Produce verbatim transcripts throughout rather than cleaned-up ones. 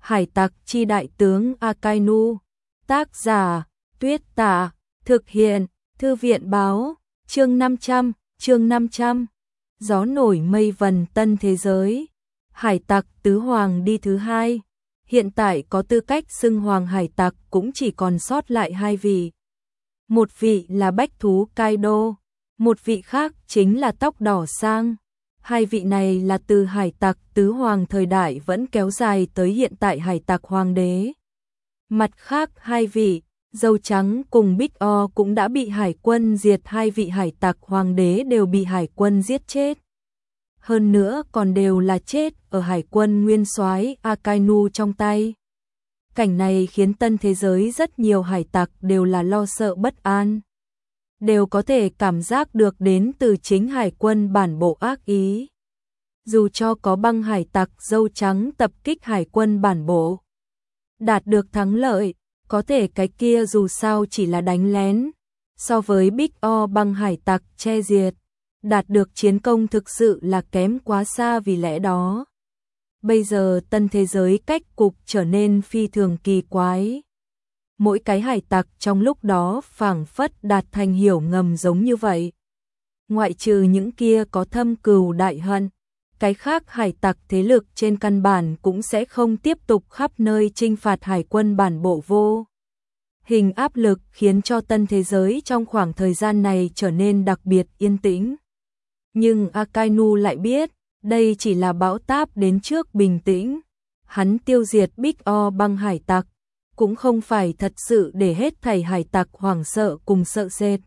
Hải tặc chi đại tướng Akainu. Tác giả Tuyết Tả. Thực hiện Thư viện báo. Chương năm trăm, chương năm trăm. Gió nổi mây vần tân thế giới. Hải tặc tứ hoàng đi thứ hai. Hiện tại có tư cách xưng hoàng hải tặc cũng chỉ còn sót lại hai vị. Một vị là bách thú Kaido, một vị khác chính là tóc đỏ Sang. Hai vị này là từ hải tặc tứ hoàng thời đại vẫn kéo dài tới hiện tại hải tặc hoàng đế. Mặt khác hai vị, dâu trắng cùng Big O cũng đã bị hải quân diệt, hai vị hải tặc hoàng đế đều bị hải quân giết chết. Hơn nữa còn đều là chết ở hải quân nguyên soái Akainu trong tay. Cảnh này khiến tân thế giới rất nhiều hải tặc đều là lo sợ bất an. Đều có thể cảm giác được đến từ chính hải quân bản bộ ác ý. Dù cho có băng hải tặc dâu trắng tập kích hải quân bản bộ, đạt được thắng lợi, có thể cái kia dù sao chỉ là đánh lén. So với Big O băng hải tặc che diệt, đạt được chiến công thực sự là kém quá xa, vì lẽ đó. Bây giờ tân thế giới cách cục trở nên phi thường kỳ quái. Mỗi cái hải tặc trong lúc đó phảng phất đạt thành hiểu ngầm giống như vậy. Ngoại trừ những kia có thâm cừu đại hận, cái khác hải tặc thế lực trên căn bản cũng sẽ không tiếp tục khắp nơi chinh phạt hải quân bản bộ vô. Hình áp lực khiến cho tân thế giới trong khoảng thời gian này trở nên đặc biệt yên tĩnh. Nhưng Akainu lại biết, đây chỉ là bão táp đến trước bình tĩnh. Hắn tiêu diệt Big O băng hải tặc, cũng không phải thật sự để hết thảy hải tặc hoảng sợ cùng sợ sệt,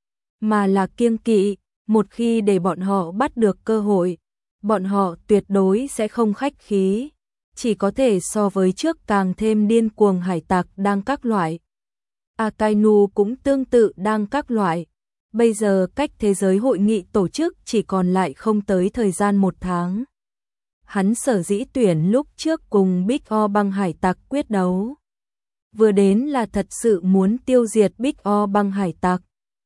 mà là kiêng kỵ, một khi để bọn họ bắt được cơ hội, bọn họ tuyệt đối sẽ không khách khí, chỉ có thể so với trước càng thêm điên cuồng hải tặc đang các loại. Akainu cũng tương tự đang các loại. Bây giờ cách thế giới hội nghị tổ chức chỉ còn lại không tới thời gian một tháng. Hắn sở dĩ tuyển lúc trước cùng Big O băng hải tặc quyết đấu, vừa đến là thật sự muốn tiêu diệt Big O băng hải tặc.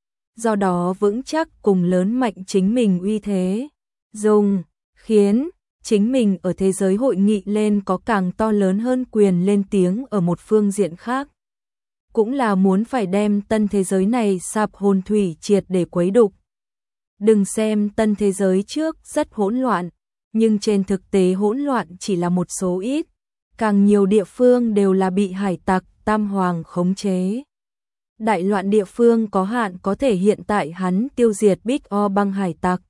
Do đó vững chắc cùng lớn mạnh chính mình uy thế, dùng, khiến chính mình ở thế giới hội nghị lên có càng to lớn hơn quyền lên tiếng ở một phương diện khác. Cũng là muốn phải đem tân thế giới này sạp hồn thủy triệt để quấy đục. Đừng xem tân thế giới trước rất hỗn loạn, nhưng trên thực tế hỗn loạn chỉ là một số ít. Càng nhiều địa phương đều là bị hải tặc tam hoàng khống chế. Đại loạn địa phương có hạn, có thể hiện tại hắn tiêu diệt Big O băng hải tặc.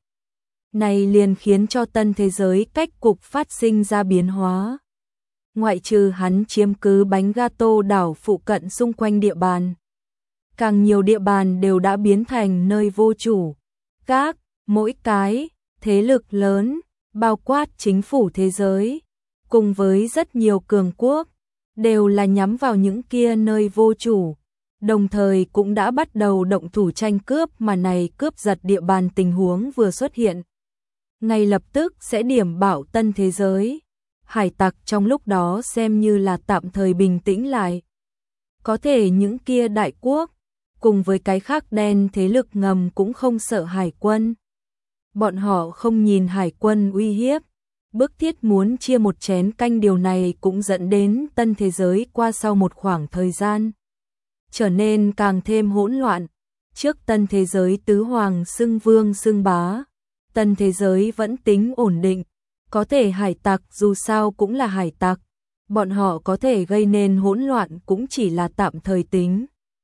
Này liền khiến cho tân thế giới cách cục phát sinh ra biến hóa. Ngoại trừ hắn chiếm cứ bánh gato đảo phụ cận xung quanh địa bàn, càng nhiều địa bàn đều đã biến thành nơi vô chủ. Các, mỗi cái, thế lực lớn, bao quát chính phủ thế giới, cùng với rất nhiều cường quốc, đều là nhắm vào những kia nơi vô chủ, đồng thời cũng đã bắt đầu động thủ tranh cướp, mà này cướp giật địa bàn tình huống vừa xuất hiện, ngay lập tức sẽ điểm bạo tân thế giới. Hải tặc trong lúc đó xem như là tạm thời bình tĩnh lại. Có thể những kia đại quốc, cùng với cái khác đen thế lực ngầm cũng không sợ hải quân. Bọn họ không nhìn hải quân uy hiếp, bức thiết muốn chia một chén canh, điều này cũng dẫn đến tân thế giới qua sau một khoảng thời gian trở nên càng thêm hỗn loạn. Trước tân thế giới tứ hoàng xưng vương xưng bá, tân thế giới vẫn tính ổn định. Có thể hải tặc dù sao cũng là hải tặc, bọn họ có thể gây nên hỗn loạn cũng chỉ là tạm thời tính.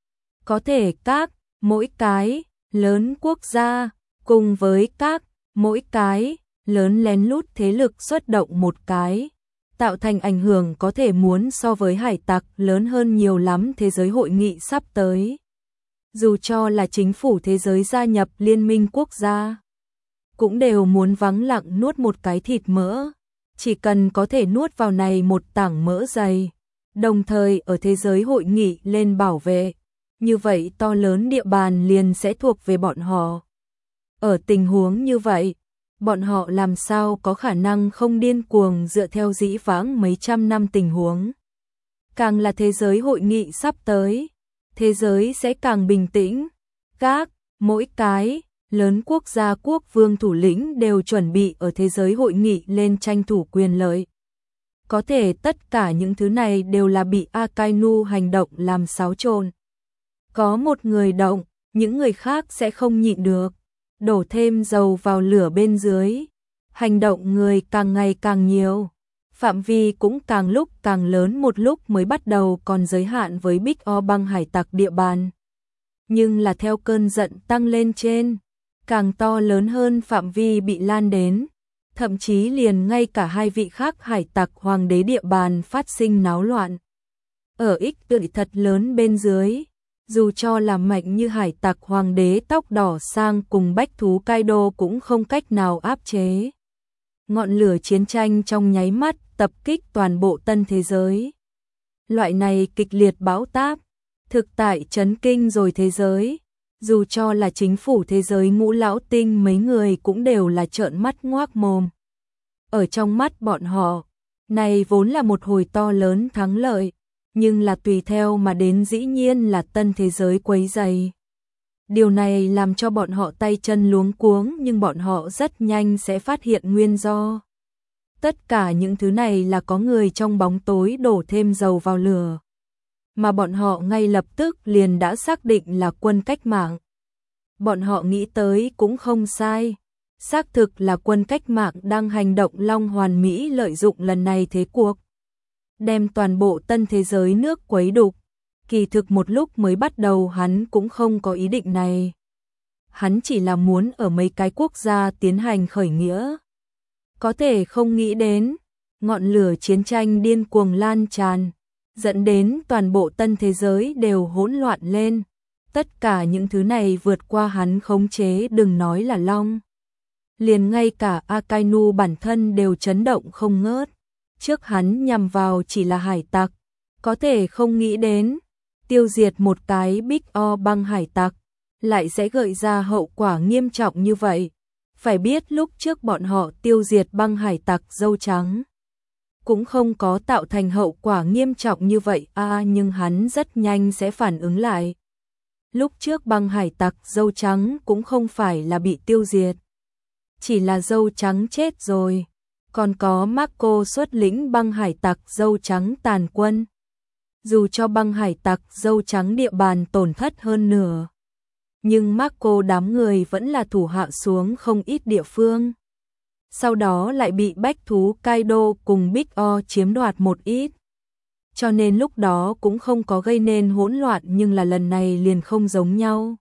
Có thể các, mỗi cái, lớn quốc gia, cùng với các, mỗi cái, lớn lén lút thế lực xuất động một cái, tạo thành ảnh hưởng có thể muốn so với hải tặc lớn hơn nhiều lắm. Thế giới hội nghị sắp tới, dù cho là chính phủ thế giới gia nhập liên minh quốc gia, cũng đều muốn vắng lặng nuốt một cái thịt mỡ, chỉ cần có thể nuốt vào này một tảng mỡ dày, đồng thời ở thế giới hội nghị lên bảo vệ, như vậy to lớn địa bàn liền sẽ thuộc về bọn họ. Ở tình huống như vậy, bọn họ làm sao có khả năng không điên cuồng dựa theo dĩ vãng mấy trăm năm tình huống. Càng là thế giới hội nghị sắp tới, thế giới sẽ càng bình tĩnh. Các, mỗi cái, lớn quốc gia quốc vương thủ lĩnh đều chuẩn bị ở thế giới hội nghị lên tranh thủ quyền lợi. Có thể tất cả những thứ này đều là bị Akainu hành động làm xáo trộn. Có một người động, những người khác sẽ không nhịn được, đổ thêm dầu vào lửa bên dưới. Hành động người càng ngày càng nhiều, phạm vi cũng càng lúc càng lớn, một lúc mới bắt đầu còn giới hạn với Big O băng hải tặc địa bàn. Nhưng là theo cơn giận tăng lên trên, càng to lớn hơn phạm vi bị lan đến, thậm chí liền ngay cả hai vị khác hải tặc hoàng đế địa bàn phát sinh náo loạn. Ở ích tự thật lớn bên dưới, dù cho là mạnh như hải tặc hoàng đế tóc đỏ sang cùng bách thú Kaido cũng không cách nào áp chế. Ngọn lửa chiến tranh trong nháy mắt tập kích toàn bộ tân thế giới. Loại này kịch liệt bão táp, thực tại chấn kinh rồi thế giới. Dù cho là chính phủ thế giới ngũ lão tinh mấy người cũng đều là trợn mắt ngoác mồm. Ở trong mắt bọn họ, này vốn là một hồi to lớn thắng lợi, nhưng là tùy theo mà đến dĩ nhiên là tân thế giới quấy rầy. Điều này làm cho bọn họ tay chân luống cuống, nhưng bọn họ rất nhanh sẽ phát hiện nguyên do. Tất cả những thứ này là có người trong bóng tối đổ thêm dầu vào lửa, mà bọn họ ngay lập tức liền đã xác định là quân cách mạng. Bọn họ nghĩ tới cũng không sai, xác thực là quân cách mạng đang hành động long hoàn mỹ, lợi dụng lần này thế cuộc, đem toàn bộ tân thế giới nước quấy đục. Kỳ thực một lúc mới bắt đầu hắn cũng không có ý định này. Hắn chỉ là muốn ở mấy cái quốc gia tiến hành khởi nghĩa. Có thể không nghĩ đến, ngọn lửa chiến tranh điên cuồng lan tràn, dẫn đến toàn bộ tân thế giới đều hỗn loạn lên. Tất cả những thứ này vượt qua hắn khống chế, đừng nói là Long. Liền ngay cả Akainu bản thân đều chấn động không ngớt. Trước hắn nhằm vào chỉ là hải tặc, có thể không nghĩ đến, tiêu diệt một cái Big O băng hải tặc, lại sẽ gợi ra hậu quả nghiêm trọng như vậy. Phải biết lúc trước bọn họ tiêu diệt băng hải tặc dâu trắng, cũng không có tạo thành hậu quả nghiêm trọng như vậy à, nhưng hắn rất nhanh sẽ phản ứng lại. Lúc trước băng hải tặc dâu trắng cũng không phải là bị tiêu diệt, chỉ là dâu trắng chết rồi. Còn có Marco xuất lĩnh băng hải tặc dâu trắng tàn quân. Dù cho băng hải tặc dâu trắng địa bàn tổn thất hơn nửa, nhưng Marco đám người vẫn là thủ hạ xuống không ít địa phương. Sau đó lại bị bách thú Kaido cùng Big O chiếm đoạt một ít. Cho nên lúc đó cũng không có gây nên hỗn loạn, nhưng là lần này liền không giống nhau.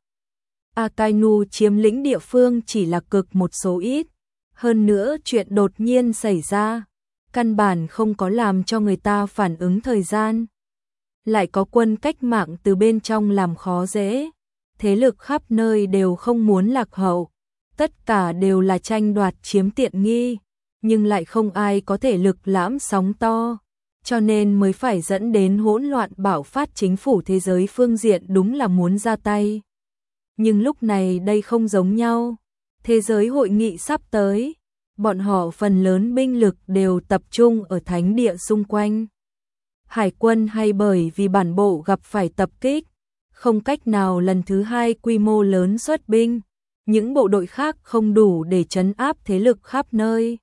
Akainu chiếm lĩnh địa phương chỉ là cực một số ít. Hơn nữa chuyện đột nhiên xảy ra, căn bản không có làm cho người ta phản ứng thời gian. Lại có quân cách mạng từ bên trong làm khó dễ. Thế lực khắp nơi đều không muốn lạc hậu. Tất cả đều là tranh đoạt chiếm tiện nghi, nhưng lại không ai có thể lực lãm sóng to. Cho nên mới phải dẫn đến hỗn loạn bạo phát, chính phủ thế giới phương diện đúng là muốn ra tay. Nhưng lúc này đây không giống nhau. Thế giới hội nghị sắp tới, bọn họ phần lớn binh lực đều tập trung ở thánh địa xung quanh. Hải quân hay bởi vì bản bộ gặp phải tập kích, không cách nào lần thứ hai quy mô lớn xuất binh, những bộ đội khác không đủ để trấn áp thế lực khắp nơi.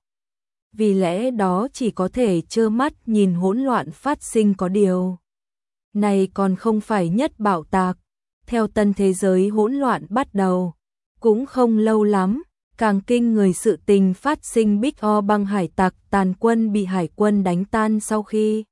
Vì lẽ đó chỉ có thể trơ mắt nhìn hỗn loạn phát sinh. Có điều này còn không phải nhất bạo tạc. Theo tân thế giới hỗn loạn bắt đầu, cũng không lâu lắm, càng kinh người sự tình phát sinh. Big O băng hải tặc tàn quân bị hải quân đánh tan sau khi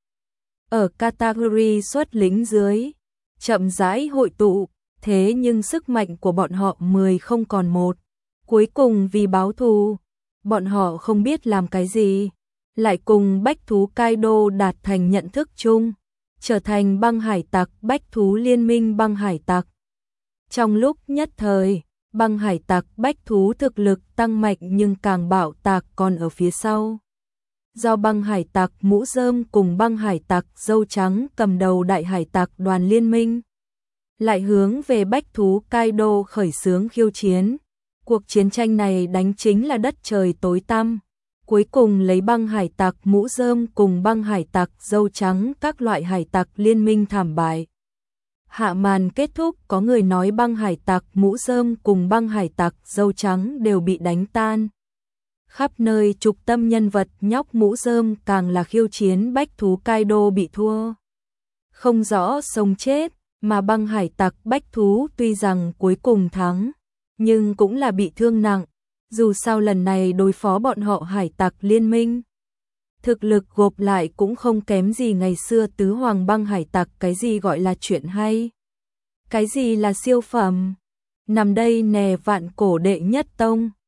ở Kataguri xuất lính dưới, chậm rãi hội tụ, thế nhưng sức mạnh của bọn họ mười không còn một. Cuối cùng vì báo thù, bọn họ không biết làm cái gì, lại cùng bách thú Kaido đạt thành nhận thức chung, trở thành băng hải tặc bách thú liên minh băng hải tặc. Trong lúc nhất thời, băng hải tặc bách thú thực lực tăng mạnh, nhưng càng bạo tạc còn ở phía sau. Do băng hải tặc mũ rơm cùng băng hải tặc dâu trắng cầm đầu đại hải tặc đoàn liên minh, lại hướng về bách thú Kaido khởi xướng khiêu chiến. Cuộc chiến tranh này đánh chính là đất trời tối tăm. Cuối cùng lấy băng hải tặc mũ rơm cùng băng hải tặc dâu trắng các loại hải tặc liên minh thảm bại. Hạ màn kết thúc, có người nói băng hải tặc mũ rơm cùng băng hải tặc dâu trắng đều bị đánh tan. khắp nơi trục tâm nhân vật nhóc mũ rơm càng là khiêu chiến bách thú Kaido bị thua. Không rõ sống chết, mà băng hải tặc bách thú tuy rằng cuối cùng thắng, nhưng cũng là bị thương nặng, dù sao lần này đối phó bọn họ hải tặc liên minh. Thực lực gộp lại cũng không kém gì ngày xưa tứ hoàng băng hải tặc, cái gì gọi là chuyện hay. Cái gì là siêu phẩm, nằm đây nè vạn cổ đệ nhất tông.